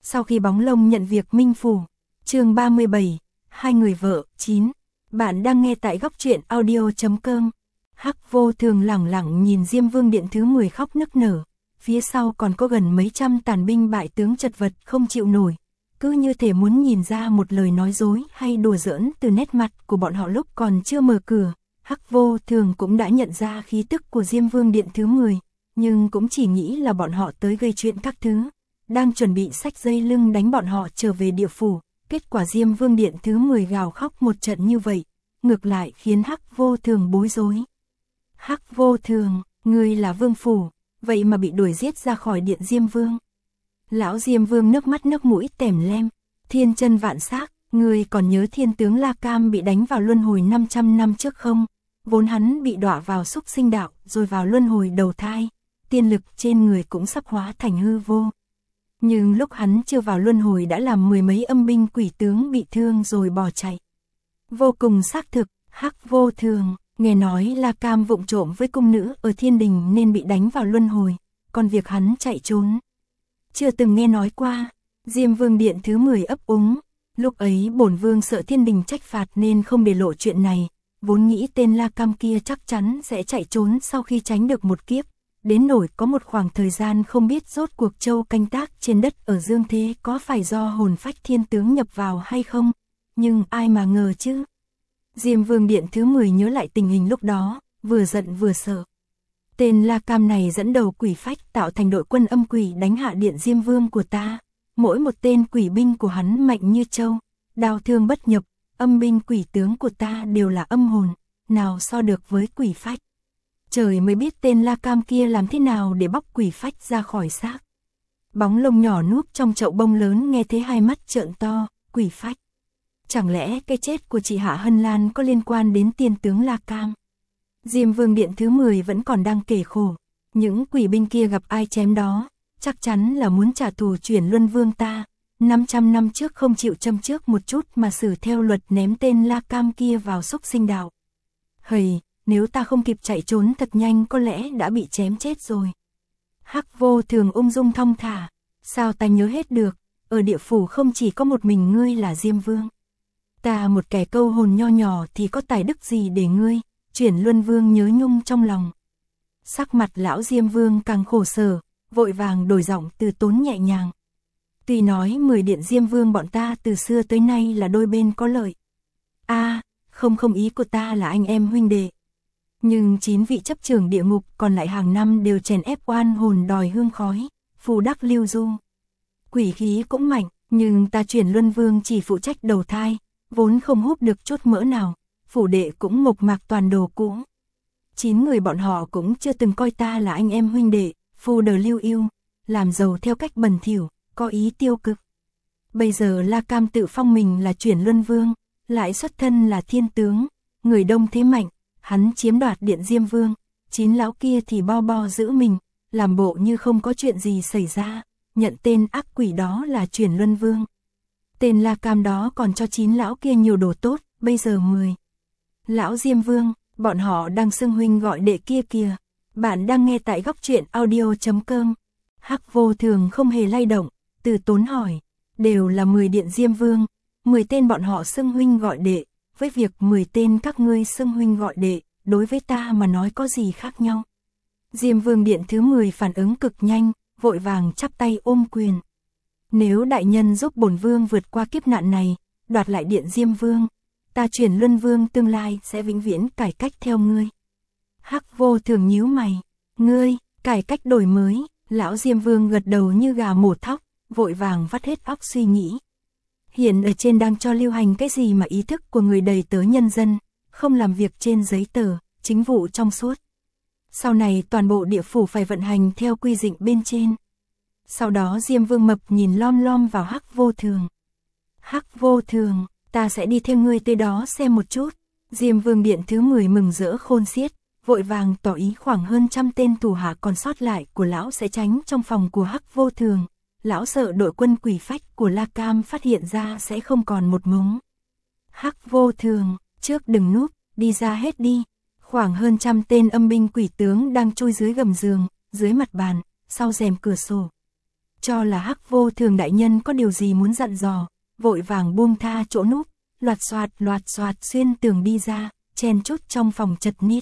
Sau khi Bóng Lông nhận việc Minh Phủ. Chương 37, hai người vợ, 9. Bạn đang nghe tại góc truyện audio.com. Hắc Vô Thường lẳng lặng nhìn Diêm Vương Điện thứ 10 khóc nức nở, phía sau còn có gần mấy trăm tàn binh bại tướng chật vật không chịu nổi, cứ như thể muốn nhìn ra một lời nói dối hay đùa giỡn từ nét mặt của bọn họ lúc còn chưa mở cửa. Hắc Vô Thường cũng đã nhận ra khí tức của Diêm Vương Điện thứ 10, nhưng cũng chỉ nghĩ là bọn họ tới gây chuyện các thứ, đang chuẩn bị xách dây lưng đánh bọn họ trở về địa phủ. Kết quả Diêm Vương Điện thứ 10 gào khóc một trận như vậy, ngược lại khiến Hắc Vô Thường bối rối. Hắc Vô Thường, ngươi là vương phủ, vậy mà bị đuổi giết ra khỏi điện Diêm Vương. Lão Diêm Vương nước mắt nước mũi tèm lem, thiên chân vạn xác, ngươi còn nhớ thiên tướng La Cam bị đánh vào luân hồi 500 năm trước không? Vốn hắn bị đọa vào xúc sinh đạo, rồi vào luân hồi đầu thai, tiên lực trên người cũng sắp hóa thành hư vô. Nhưng lúc hắn chưa vào luân hồi đã làm mười mấy âm binh quỷ tướng bị thương rồi bỏ chạy. Vô cùng xác thực, Hắc Vô Thường, nghe nói La Cam vụng trộm với cung nữ ở thiên đình nên bị đánh vào luân hồi, còn việc hắn chạy trốn chưa từng nghe nói qua. Diêm Vương Điện thứ 10 ấp úng, lúc ấy bổn vương sợ thiên đình trách phạt nên không để lộ chuyện này, vốn nghĩ tên La Cam kia chắc chắn sẽ chạy trốn sau khi tránh được một kiếp. Đến nỗi có một khoảng thời gian không biết rốt cuộc châu canh tác trên đất ở dương thế có phải do hồn phách thiên tướng nhập vào hay không, nhưng ai mà ngờ chứ. Diêm Vương Điện thứ 10 nhớ lại tình hình lúc đó, vừa giận vừa sợ. Tên La Cam này dẫn đầu quỷ phách tạo thành đội quân âm quỷ đánh hạ điện Diêm Vương của ta. Mỗi một tên quỷ binh của hắn mạnh như trâu, đao thương bất nhập, âm binh quỷ tướng của ta đều là âm hồn, nào so được với quỷ phách. Trời mới biết tên La Cam kia làm thế nào để bóc quỷ phách ra khỏi xác. Bóng Lông nhỏ núp trong chậu bông lớn nghe thấy hai mắt trợn to, quỷ phách. Chẳng lẽ cái chết của chị Hạ Hân Lan có liên quan đến tiên tướng La Cam? Diêm Vương Điện thứ 10 vẫn còn đang kể khổ, những quỷ binh kia gặp ai chém đó, chắc chắn là muốn trả thù chuyển luân vương ta. 500 năm trước không chịu châm trước một chút mà xử theo luật ném tên La Cam kia vào xúc sinh đạo. Hầy, nếu ta không kịp chạy trốn thật nhanh có lẽ đã bị chém chết rồi. Hắc Vô Thường ung dung thong thả, sao ta nhớ hết được, ở địa phủ không chỉ có một mình ngươi là Diêm Vương. Ta một kẻ câu hồn nho nhỏ thì có tài đức gì để ngươi, chuyển luân vương nhớ nhung trong lòng. Sắc mặt lão Diêm Vương càng khổ sở, vội vàng đổi giọng từ tốn nhẹ nhàng. Tuy nói 10 điện Diêm Vương bọn ta từ xưa tới nay là đôi bên có lợi. Không ý của ta là anh em huynh đệ. Nhưng 9 vị chấp trưởng địa ngục còn lại hàng năm đều chèn ép oan hồn đòi hương khói, phù đắc lưu du. Quỷ khí cũng mạnh, nhưng ta chuyển luân vương chỉ phụ trách đầu thai, vốn không hút được chút mỡ nào, phủ đệ cũng mộc mạc toàn đồ cũ. 9 người bọn họ cũng chưa từng coi ta là anh em huynh đệ, phù đờ lưu yêu, làm giàu theo cách bẩn thỉu, có ý tiêu cực. Bây giờ La Cam tự phong mình là chuyển luân vương, lại xuất thân là thiên tướng, người đông thế mạnh, hắn chiếm đoạt điện Diêm Vương, 9 lão kia thì bo giữ mình, làm bộ như không có chuyện gì xảy ra, nhận tên ác quỷ đó là chuyển luân vương. Tên La Cam đó còn cho 9 lão kia nhiều đồ tốt, bây giờ 10 lão Diêm Vương, bọn họ đang xưng huynh gọi đệ kia kìa. Bạn đang nghe tại góc truyện audio.com. Hắc Vô Thường không hề lay động, từ tốn hỏi, đều là 10 điện Diêm Vương, 10 tên bọn họ xưng huynh gọi đệ, với việc 10 tên các ngươi xưng huynh gọi đệ, đối với ta mà nói có gì khác nhau. Diêm Vương Điện thứ 10 phản ứng cực nhanh, vội vàng chắp tay ôm quyền. Nếu đại nhân giúp bổn vương vượt qua kiếp nạn này, đoạt lại điện Diêm Vương, ta chuyển luân vương tương lai sẽ vĩnh viễn cải cách theo ngươi. Hắc Vô Thường nhíu mày, ngươi, cải cách đổi mới, lão Diêm Vương gật đầu như gà mổ thóc, vội vàng vắt hết óc suy nghĩ. Hiện ở trên đang cho lưu hành cái gì mà ý thức của người đầy tớ nhân dân, không làm việc trên giấy tờ, chính vụ trong suốt. Sau này toàn bộ địa phủ phải vận hành theo quy định bên trên. Sau đó Diêm Vương mập nhìn lom lom vào Hắc Vô Thường. Hắc Vô Thường, ta sẽ đi theo ngươi tới đó xem một chút. Diêm Vương Điện thứ 10 mừng rỡ khôn xiết, vội vàng tỏ ý khoảng hơn 100 tên thủ hạ còn sót lại của lão sẽ tránh trong phòng của Hắc Vô Thường. Lão sợ đội quân quỷ phách của La Cam phát hiện ra sẽ không còn một mống. Hắc Vô Thường, trước đừng núp, đi ra hết đi. Khoảng hơn 100 tên âm binh quỷ tướng đang chui dưới gầm giường, dưới mặt bàn, sau rèm cửa sổ. cho là Hắc Vô Thường đại nhân có điều gì muốn dặn dò, vội vàng buông tha chỗ núp, loạt xoạt xuyên tường đi ra, chen chúc trong phòng chật nít.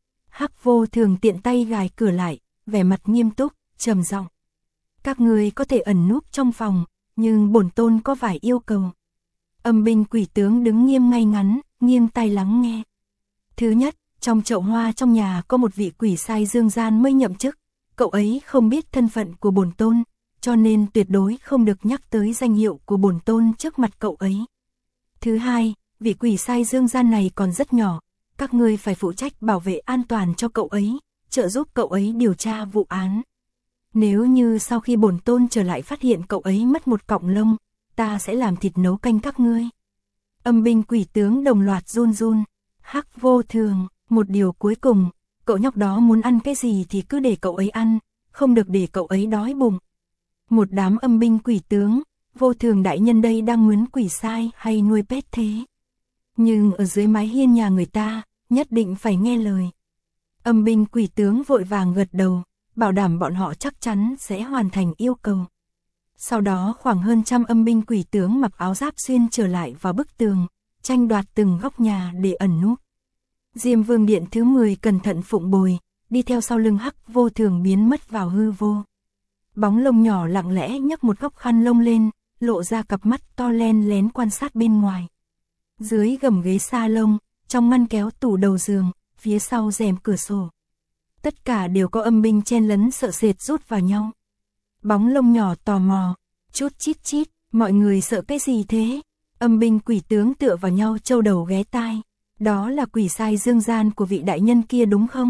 Hắc Vô Thường tiện tay gài cửa lại, vẻ mặt nghiêm túc, trầm giọng. Các ngươi có thể ẩn núp trong phòng, nhưng bổn tôn có vài yêu cầu. Âm binh quỷ tướng đứng nghiêm ngay ngắn, nghiêng tai lắng nghe. Thứ nhất, trong chậu hoa trong nhà có một vị quỷ sai dương gian mới nhậm chức, cậu ấy không biết thân phận của bổn tôn, cho nên tuyệt đối không được nhắc tới danh hiệu của bổn tôn trước mặt cậu ấy. Thứ hai, vị quỷ sai dương gian này còn rất nhỏ, các ngươi phải phụ trách bảo vệ an toàn cho cậu ấy, trợ giúp cậu ấy điều tra vụ án. Nếu như sau khi bổn tôn trở lại phát hiện cậu ấy mất một cọng lông, ta sẽ làm thịt nấu canh các ngươi. Âm binh quỷ tướng đồng loạt run run. Hắc Vô Thường, một điều cuối cùng, cậu nhóc đó muốn ăn cái gì thì cứ để cậu ấy ăn, không được để cậu ấy đói bụng. Một đám âm binh quỷ tướng, Vô Thường đại nhân đây đang muốn quỷ sai hay nuôi pet thế? Nhưng ở dưới mái hiên nhà người ta, nhất định phải nghe lời. Âm binh quỷ tướng vội vàng gật đầu, bảo đảm bọn họ chắc chắn sẽ hoàn thành yêu cầu. Sau đó khoảng hơn 100 âm binh quỷ tướng mặc áo giáp xuyên trở lại vào bức tường, tranh đoạt từng góc nhà để ẩn núp. Diêm Vương Điện thứ 10 cẩn thận phụng bồi, đi theo sau lưng Hắc Vô Thường biến mất vào hư vô. Bóng lông nhỏ lặng lẽ nhấc một góc khăn lông lên, lộ ra cặp mắt to len lén quan sát bên ngoài. Dưới gầm ghế sa lông, trong ngăn kéo tủ đầu giường, phía sau rèm cửa sổ. Tất cả đều có âm binh chen lấn sợ sệt rút vào nhau. Bóng lông nhỏ tò mò, chút chít chít, mọi người sợ cái gì thế? Âm binh quỷ tướng tựa vào nhau châu đầu ghé tai. Đó là quỷ sai dương gian của vị đại nhân kia đúng không?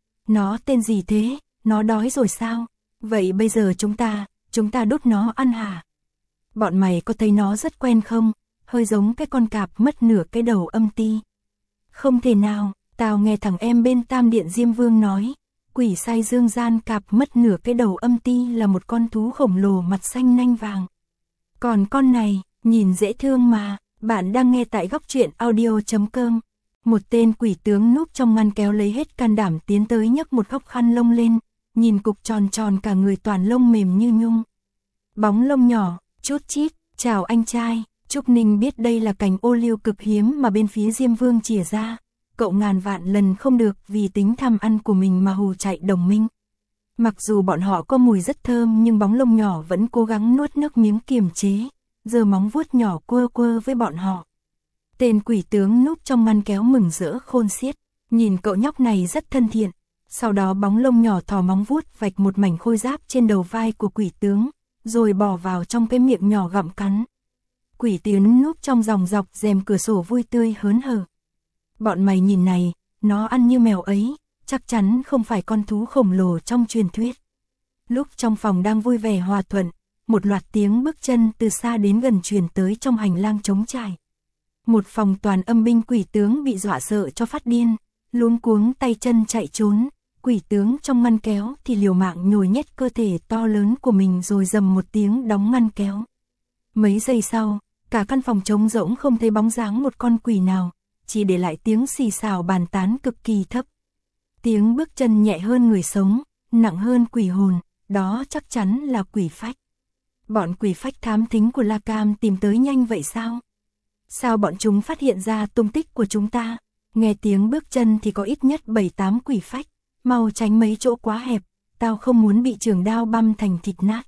Nó tên gì thế? Nó đói rồi sao? Vậy bây giờ chúng ta đốt nó ăn hả? Bọn mày có thấy nó rất quen không? Hơi giống cái con cạp mất nửa cái đầu âm ti. Không thể nào, tao nghe thằng em bên Tam Điện Diêm Vương nói, quỷ sai dương gian cạp mất nửa cái đầu âm ti là một con thú khổng lồ mặt xanh nanh vàng. Còn con này, nhìn dễ thương mà, bạn đang nghe tại góc truyện audio.com. Một tên quỷ tướng núp trong ngăn kéo lấy hết can đảm tiến tới nhấc một góc khăn lông lên, nhìn cục tròn tròn cả người toàn lông mềm như nhung. Bóng lông nhỏ, chút chít, chào anh trai. Trúc Ninh biết đây là cành ô liu cực hiếm mà bên phía Diêm Vương chìa ra, cậu ngàn vạn lần không được vì tính tham ăn của mình mà hù chạy đồng minh. Mặc dù bọn họ có mùi rất thơm nhưng bóng lông nhỏ vẫn cố gắng nuốt nước miếng kiềm chế, giơ móng vuốt nhỏ quơ quơ với bọn họ. Tên quỷ tướng núp trong ngăn kéo mừng rỡ khôn xiết, nhìn cậu nhóc này rất thân thiện. Sau đó bóng lông nhỏ thò móng vuốt vạch một mảnh khôi giáp trên đầu vai của quỷ tướng, rồi bỏ vào trong cái miệng nhỏ gặm cắn. Quỷ tướng núp trong dòng dọc rèm cửa sổ vui tươi hớn hở. Bọn mày nhìn này, nó ăn như mèo ấy, chắc chắn không phải con thú khổng lồ trong truyền thuyết. Lúc trong phòng đang vui vẻ hòa thuận, một loạt tiếng bước chân từ xa đến gần truyền tới trong hành lang trống trải. Một phòng toàn âm binh quỷ tướng bị dọa sợ cho phát điên, luống cuống tay chân chạy trốn, quỷ tướng trong ngăn kéo thì liều mạng nhồi nhét cơ thể to lớn của mình rồi rầm một tiếng đóng ngăn kéo. Mấy giây sau, cả căn phòng trống rỗng không thấy bóng dáng một con quỷ nào, chỉ để lại tiếng xì xào bàn tán cực kỳ thấp. Tiếng bước chân nhẹ hơn người sống, nặng hơn quỷ hồn, đó chắc chắn là quỷ phách. Bọn quỷ phách thám thính của La Cam tìm tới nhanh vậy sao? Sao bọn chúng phát hiện ra tung tích của chúng ta? Nghe tiếng bước chân thì có ít nhất 7-8 quỷ phách, mau tránh mấy chỗ quá hẹp, tao không muốn bị trường đao băm thành thịt nát.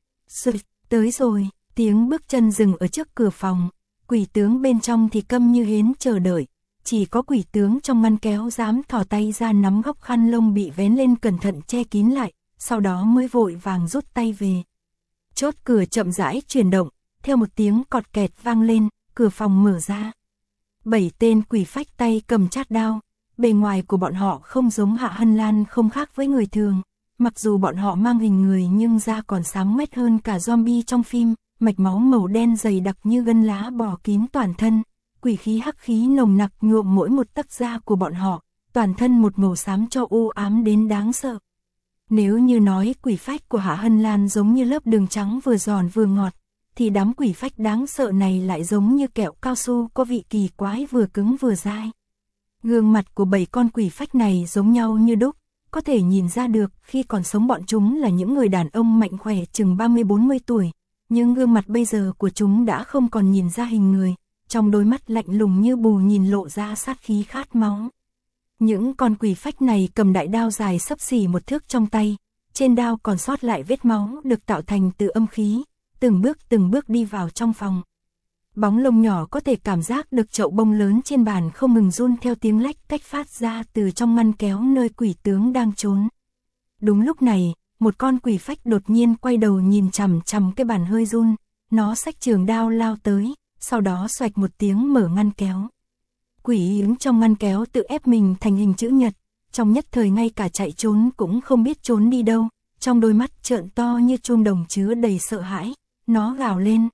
Tới rồi, tiếng bước chân dừng ở trước cửa phòng, quỷ tướng bên trong thì câm như hến chờ đợi, chỉ có quỷ tướng trong ngăn kéo dám thò tay ra nắm góc khăn lông bị vén lên cẩn thận che kín lại, sau đó mới vội vàng rút tay về. Chốt cửa chậm rãi chuyển động, theo một tiếng cọt kẹt vang lên, cửa phòng mở ra. 7 tên quỷ phách tay cầm chát đao, bề ngoài của bọn họ không giống Hạ Hân Lan, không khác với người thường, mặc dù bọn họ mang hình người nhưng da còn sáng mét hơn cả zombie trong phim, mạch máu màu đen dày đặc như gân lá bò kín toàn thân, quỷ khí hắc khí nồng nặc nhuộm mỗi một tấc da của bọn họ, toàn thân một màu xám cho u ám đến đáng sợ. Nếu như nói quỷ phách của Hạ Hân Lan giống như lớp đường trắng vừa giòn vừa ngọt, thì đám quỷ phách đáng sợ này lại giống như kẹo cao su có vị kỳ quái vừa cứng vừa dai. Gương mặt của 7 con quỷ phách này giống nhau như đúc, có thể nhìn ra được khi còn sống bọn chúng là những người đàn ông mạnh khỏe chừng 30-40 tuổi, nhưng gương mặt bây giờ của chúng đã không còn nhìn ra hình người, trong đôi mắt lạnh lùng như bù nhìn lộ ra sát khí khát máu. Những con quỷ phách này cầm đại đao dài xấp xỉ 1 thước trong tay, trên đao còn sót lại vết máu được tạo thành từ âm khí, từng bước đi vào trong phòng. Bóng lông nhỏ có thể cảm giác được chậu bông lớn trên bàn không ngừng run theo tiếng lách cách phát ra từ trong ngăn kéo nơi quỷ tướng đang trốn. Đúng lúc này, một con quỷ phách đột nhiên quay đầu nhìn chằm chằm cái bàn hơi run, nó xách trường đao lao tới, sau đó xoạch một tiếng mở ngăn kéo. Quỷ ứng trong ngăn kéo tự ép mình thành hình chữ nhật, trong nhất thời ngay cả chạy trốn cũng không biết trốn đi đâu, trong đôi mắt trợn to như chuông đồng chứa đầy sợ hãi, nó gào lên.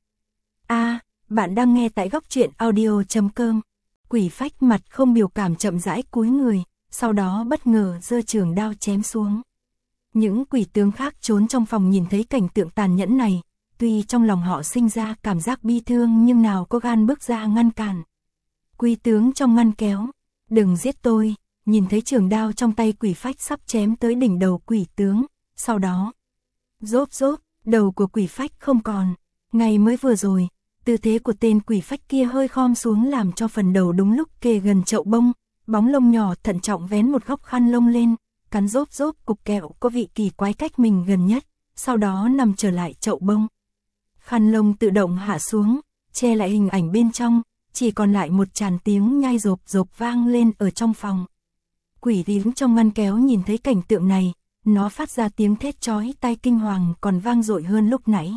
Bạn đang nghe tại góc truyện audio.com. Quỷ phách mặt không biểu cảm chậm rãi cúi người, sau đó bất ngờ giơ trường đao chém xuống. Những quỷ tướng khác trốn trong phòng nhìn thấy cảnh tượng tàn nhẫn này, tuy trong lòng họ sinh ra cảm giác bi thương nhưng nào có gan bước ra ngăn cản. Quỷ tướng trong ngăn kéo, đừng giết tôi, nhìn thấy trường đao trong tay quỷ phách sắp chém tới đỉnh đầu quỷ tướng, sau đó, rốp, đầu của quỷ phách không còn, ngay mới vừa rồi. Tư thế của tên quỷ phách kia hơi khom xuống làm cho phần đầu đúng lúc kề gần chậu bông, bóng lông nhỏ thận trọng vén một góc khăn lông lên, cắn rốp cục kẹo có vị kỳ quái cách mình gần nhất, sau đó nằm trở lại chậu bông. Khăn lông tự động hạ xuống, che lại hình ảnh bên trong, chỉ còn lại một tràn tiếng nhai rộp vang lên ở trong phòng. Quỷ tiếng trong ngăn kéo nhìn thấy cảnh tượng này, nó phát ra tiếng thét chói tai kinh hoàng còn vang dội hơn lúc nãy.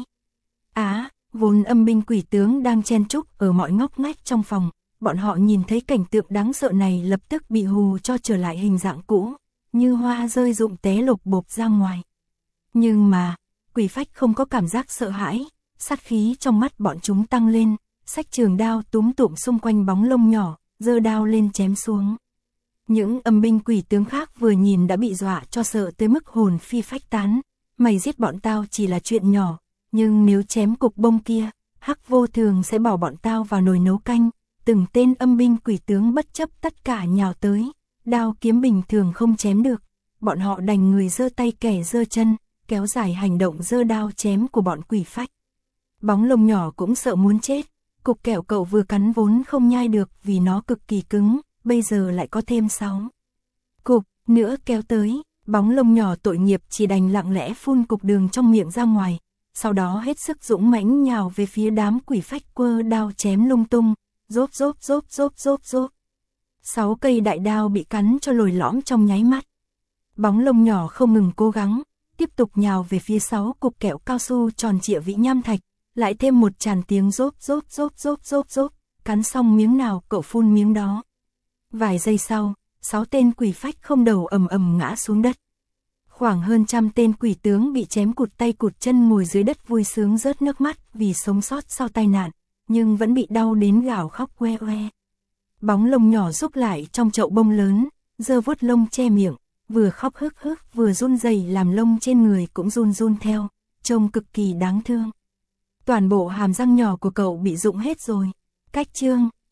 Vốn âm binh quỷ tướng đang chen chúc ở mọi ngóc ngách trong phòng, bọn họ nhìn thấy cảnh tượng đáng sợ này lập tức bị hù cho trở lại hình dạng cũ, như hoa rơi rụng té lộp bộp ra ngoài. Nhưng mà, quỷ phách không có cảm giác sợ hãi, sát khí trong mắt bọn chúng tăng lên, xách trường đao túm tụm xung quanh bóng lông nhỏ, giơ đao lên chém xuống. Những âm binh quỷ tướng khác vừa nhìn đã bị dọa cho sợ tới mức hồn phi phách tán, mày giết bọn tao chỉ là chuyện nhỏ. Nhưng nếu chém cục bông kia, Hắc Vô Thường sẽ bỏ bọn tao vào nồi nấu canh. Từng tên âm binh quỷ tướng bất chấp tất cả nhào tới, đao kiếm bình thường không chém được, bọn họ đành người giơ tay kẻ giơ chân, kéo dài hành động giơ đao chém của bọn quỷ phách. Bóng lông nhỏ cũng sợ muốn chết, cục kẹo cậu vừa cắn vốn không nhai được vì nó cực kỳ cứng, bây giờ lại có thêm 6 cục nữa kéo tới, bóng lông nhỏ tội nghiệp chỉ đành lặng lẽ phun cục đường trong miệng ra ngoài. Sau đó hết sức dũng mãnh nhào về phía đám quỷ phách quơ đao chém lung tung, rốp. 6 cây đại đao bị cắn cho lồi lõm trong nháy mắt. Bóng lông nhỏ không ngừng cố gắng, tiếp tục nhào về phía 6 cục kẹo cao su tròn trịa vị nham thạch, lại thêm một tràn tiếng rốp, cắn xong miếng nào cậu phun miếng đó. Vài giây sau, 6 tên quỷ phách không đầu ầm ngã xuống đất. Khoảng hơn 100 tên quỷ tướng bị chém cụt tay cụt chân ngồi dưới đất vui sướng rớt nước mắt vì sống sót sau tai nạn, nhưng vẫn bị đau đến gào khóc que. Bóng lông nhỏ rúc lại trong chậu bông lớn, giơ vuốt lông che miệng, vừa khóc hức vừa run rẩy làm lông trên người cũng run theo, trông cực kỳ đáng thương. Toàn bộ hàm răng nhỏ của cậu bị rụng hết rồi. Cách chương